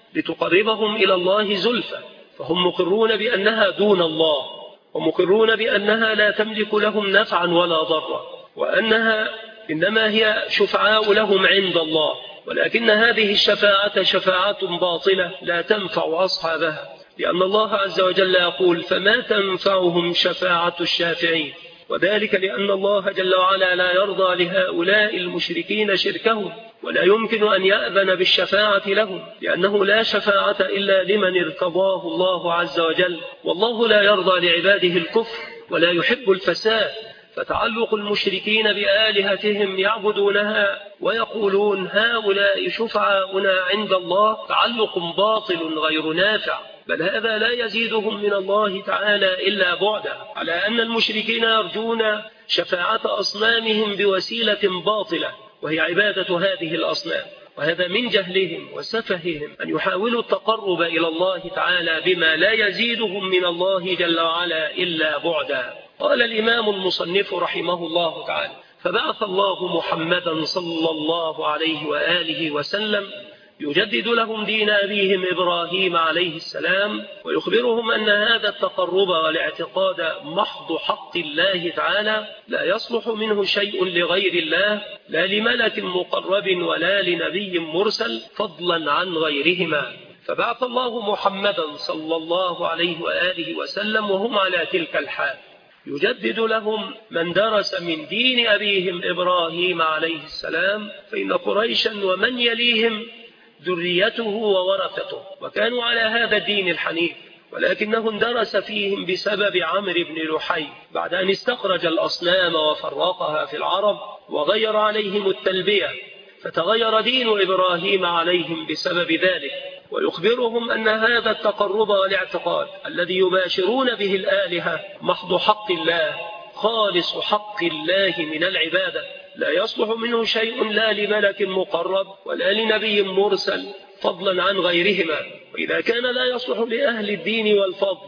Speaker 1: لتقربهم إلى الله زلفى، فهم مقرون بأنها دون الله، ومقرون بأنها لا تملك لهم نفعا ولا ضرا، وأنها إنما هي شفعاء لهم عند الله، ولكن هذه الشفاعة شفاعة باطلة لا تنفع أصحابها، لأن الله عز وجل يقول فما تنفعهم شفاعة الشافعين، وذلك لأن الله جل وعلا لا يرضى لهؤلاء المشركين شركهم، ولا يمكن أن يأذن بالشفاعة لهم، لأنه لا شفاعة إلا لمن ارتضاه الله عز وجل، والله لا يرضى لعباده الكفر ولا يحب الفساد. فتعلق المشركين بآلهتهم يعبدونها ويقولون هؤلاء شفعاؤنا عند الله تعلق باطل غير نافع، بل هذا لا يزيدهم من الله تعالى إلا بعدا، على أن المشركين يرجون شفاعة أصنامهم بوسيلة باطلة وهي عبادة هذه الأصنام، وهذا من جهلهم وسفههم أن يحاولوا التقرب إلى الله تعالى بما لا يزيدهم من الله جل وعلا إلا بعدا. قال الإمام المصنف رحمه الله تعالى فبعث الله محمدا صلى الله عليه وآله وسلم يجدد لهم دين أبيهم إبراهيم عليه السلام، ويخبرهم أن هذا التقرب والاعتقاد محض حق الله تعالى لا يصلح منه شيء لغير الله، لا لملك مقرب ولا لنبي مرسل فضلا عن غيرهما. فبعث الله محمدا صلى الله عليه وآله وسلم وهم على تلك الحال، يجدد لهم من درس من دين أبيهم إبراهيم عليه السلام، فإن قريشا ومن يليهم ذريته وورثته، وكانوا على هذا الدين الحنيف، ولكنه اندرس فيهم بسبب عمرو بن لحي بعد أن استخرج الأصنام وفرقها في العرب وغير عليهم التلبية، فتغير دين إبراهيم عليهم بسبب ذلك. ويخبرهم أن هذا التقرب والاعتقاد الذي يباشرون به الآلهة محض حق الله، خالص حق الله من العبادة، لا يصلح منه شيء لا لملك مقرب ولا لنبي مرسل فضلا عن غيرهما. وإذا كان لا يصلح لأهل الدين والفضل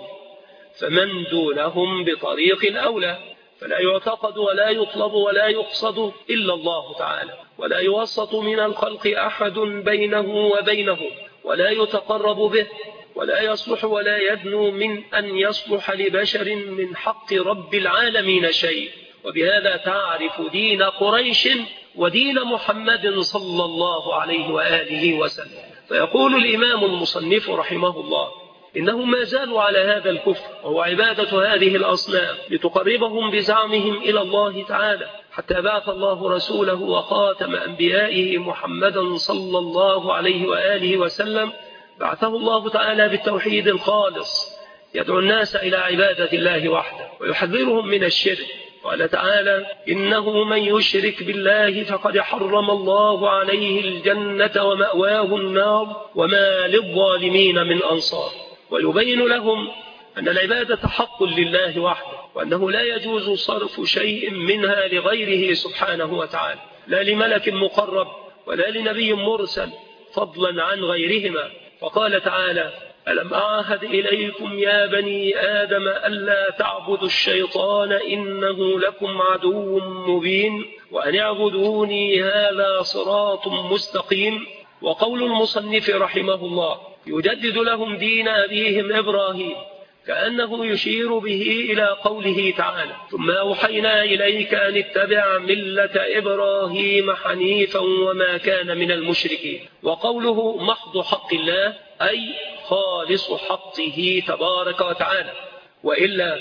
Speaker 1: فمن دونهم بطريق الأولى، فلا يعتقد ولا يطلب ولا يقصد إلا الله تعالى، ولا يوسط من الخلق أحد بينه وبينه، ولا يتقرب به، ولا يصلح ولا يدنو من أن يصلح لبشر من حق رب العالمين شيء. وبهذا تعرف دين قريش ودين محمد صلى الله عليه وآله وسلم. فيقول الإمام المصنف رحمه الله إنهم ما زالوا على هذا الكفر، وهو عبادة هذه الأصنام لتقربهم بزعمهم إلى الله تعالى، حتى بعث الله رسوله وخاتم أنبيائه محمدا صلى الله عليه وآله وسلم، بعثه الله تعالى بالتوحيد الخالص يدعو الناس إلى عبادة الله وحده ويحذرهم من الشرك. قال تعالى إنه من يشرك بالله فقد حرم الله عليه الجنة ومأواه النار وما للظالمين من أنصار. ويبين لهم أن العبادة حق لله وحده، وأنه لا يجوز صرف شيء منها لغيره سبحانه وتعالى، لا لملك مقرب ولا لنبي مرسل فضلا عن غيرهما. وقال تعالى ألم أعهد إليكم يا بني آدم ألا تعبدوا الشيطان إنه لكم عدو مبين وأن اعبدوني هذا صراط مستقيم. وقول المصنف رحمه الله يجدد لهم دين أبيهم إبراهيم كأنه يشير به إلى قوله تعالى: ثم أوحينا إليك أن اتبع ملة إبراهيم حنيفا وما كان من المشركين. وقوله محض حق الله أي خالص حقه تبارك وتعالى، وإلا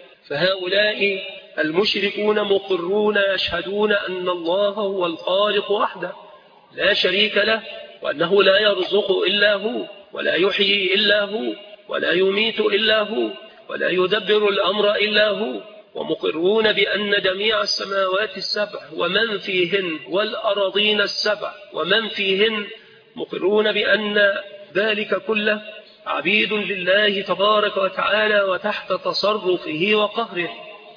Speaker 1: فهؤلاء المشركون مقرون يشهدون أن الله هو الخالق وحده لا شريك له، وأنه لا يرزق إلا هو، ولا يحيي إلا هو، ولا يميت إلا هو، ولا يدبر الأمر إلا هو، ومقرون بأن جميع السماوات السبع ومن فيهن والأراضين السبع ومن فيهن مقرون بأن ذلك كله عبيد لله تبارك وتعالى وتحت تصرفه وقهره.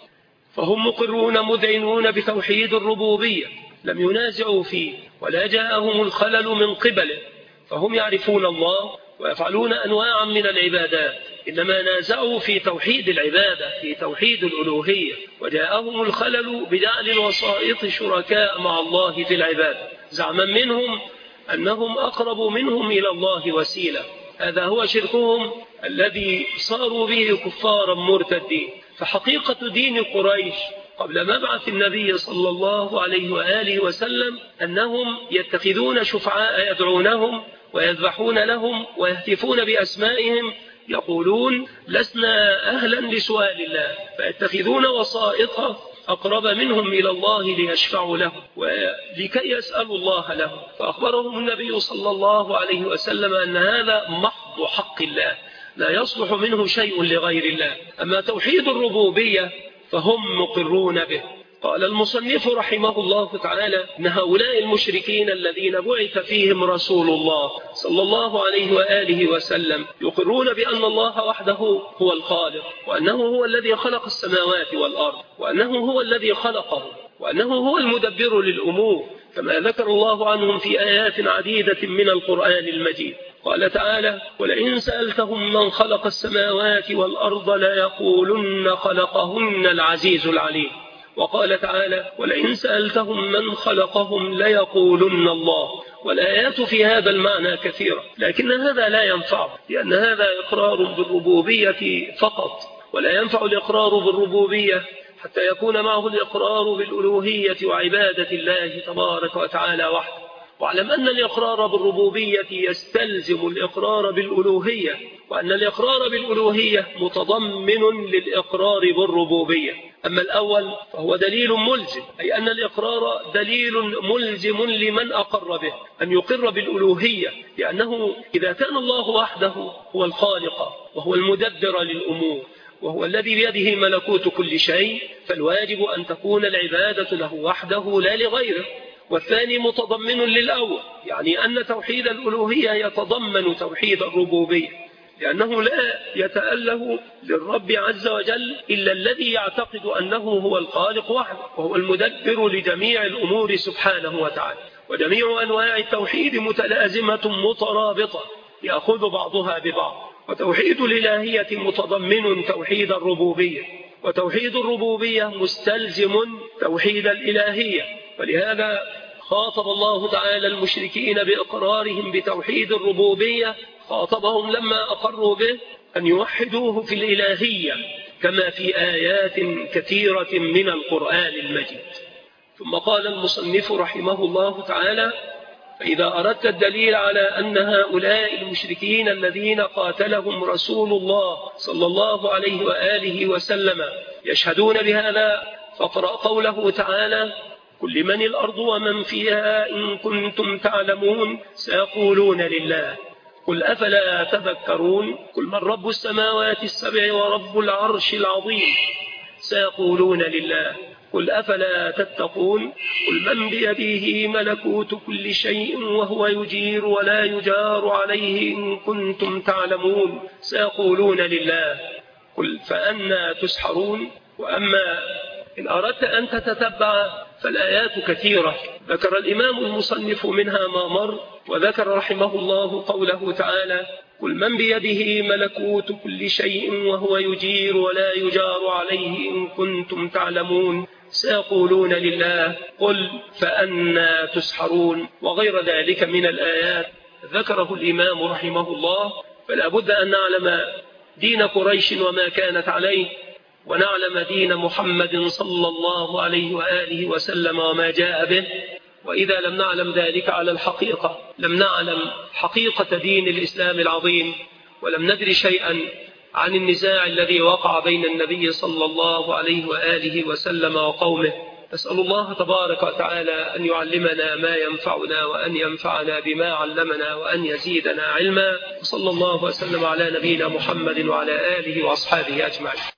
Speaker 1: فهم مقرون مذعنون بتوحيد الربوبية، لم ينازعوا فيه ولا جاءهم الخلل من قبله، فهم يعرفون الله ويفعلون أنواعا من العبادات، إنما نازعوا في توحيد العبادة، في توحيد الألوهية، وجاءهم الخلل بجعل الوسائط شركاء مع الله في العبادة، زعما منهم أنهم أقرب منهم إلى الله وسيلة. هذا هو شركهم الذي صاروا به كفارا مرتدين. فحقيقة دين قريش قبل مبعث النبي صلى الله عليه وآله وسلم أنهم يتخذون شفعاء يدعونهم ويذبحون لهم ويهتفون بأسمائهم، يقولون لسنا أهلا لسؤال الله، فيتخذون وسائط أقرب منهم إلى الله ليشفعوا لهم ولكي يسألوا الله لهم. فأخبرهم النبي صلى الله عليه وسلم أن هذا محض حق الله لا يصلح منه شيء لغير الله. أما توحيد الربوبية فهم مقرون به. قال المصنف رحمه الله تعالى: إن هؤلاء المشركين الذين بعث فيهم رسول الله صلى الله عليه وآله وسلم يقرون بأن الله وحده هو الخالق، وأنه هو الذي خلق السماوات والأرض، وأنه هو الذي خلقه، وأنه هو المدبر للأمور، كما ذكر الله عنهم في آيات عديدة من القرآن المجيد. قال تعالى: ولئن سألتهم من خلق السماوات والأرض ليقولن خلقهن العزيز العليم. وقال تعالى: ولئن سألتهم من خلقهم ليقولن الله. والآيات في هذا المعنى كثيرة، لكن هذا لا ينفع، لأن هذا إقرار بالربوبية فقط، ولا ينفع الإقرار بالربوبية حتى يكون معه الإقرار بالألوهية وعبادة الله تبارك وتعالى وحده. واعلم أن الإقرار بالربوبية يستلزم الإقرار بالألوهية، وأن الإقرار بالألوهية متضمن للإقرار بالربوبية. أما الأول فهو دليل ملزم، أي أن الإقرار دليل ملزم لمن أقر به أن يقر بالألوهية، لأنه إذا كان الله وحده هو الخالق وهو المدبر للأمور وهو الذي بيده ملكوت كل شيء، فالواجب أن تكون العبادة له وحده لا لغيره. والثاني متضمن للأول، يعني أن توحيد الألوهية يتضمن توحيد الربوبية، لأنه لا يتأله للرب عز وجل إلا الذي يعتقد أنه هو الخالق وحده وهو المدبر لجميع الأمور سبحانه وتعالى. وجميع أنواع التوحيد متلازمة مترابطة يأخذ بعضها ببعض. وتوحيد الإلهية متضمن توحيد الربوبية، وتوحيد الربوبية مستلزم توحيد الإلهية. ولهذا خاطب الله تعالى المشركين بإقرارهم بتوحيد الربوبية، خاطبهم لما أقروا به أن يوحدوه في الإلهية كما في آيات كثيرة من القرآن المجيد. ثم قال المصنف رحمه الله تعالى: فإذا أردت الدليل على أن هؤلاء المشركين الذين قاتلهم رسول الله صلى الله عليه وآله وسلم يشهدون بهذا، فاقرأ قوله تعالى: قل لمن الأرض ومن فيها إن كنتم تعلمون سيقولون لله قل أفلا تذكرون قل من رب السماوات السبع ورب العرش العظيم سيقولون لله قل أفلا تتقون قل من بيده ملكوت كل شيء وهو يجير ولا يجار عليه إن كنتم تعلمون سيقولون لله قل فأنى تسحرون. وأما إن أردت أن تتتبع فالآيات كثيرة، ذكر الإمام المصنف منها ما مر، وذكر رحمه الله قوله تعالى: قل من بيده ملكوت كل شيء وهو يجير ولا يجار عليه إن كنتم تعلمون سيقولون لله قل فأنى تسحرون، وغير ذلك من الآيات ذكره الإمام رحمه الله. فلا بد أن نعلم دين قريش وما كانت عليه، ونعلم دين محمد صلى الله عليه وآله وسلم وما جاء به. وإذا لم نعلم ذلك على الحقيقة لم نعلم حقيقة دين الإسلام العظيم، ولم ندري شيئا عن النزاع الذي وقع بين النبي صلى الله عليه وآله وسلم وقومه. نسأل الله تبارك وتعالى أن يعلمنا ما ينفعنا، وأن ينفعنا بما علمنا، وأن يزيدنا علما. صلى الله وسلم على نبينا محمد وعلى آله وأصحابه أجمعين.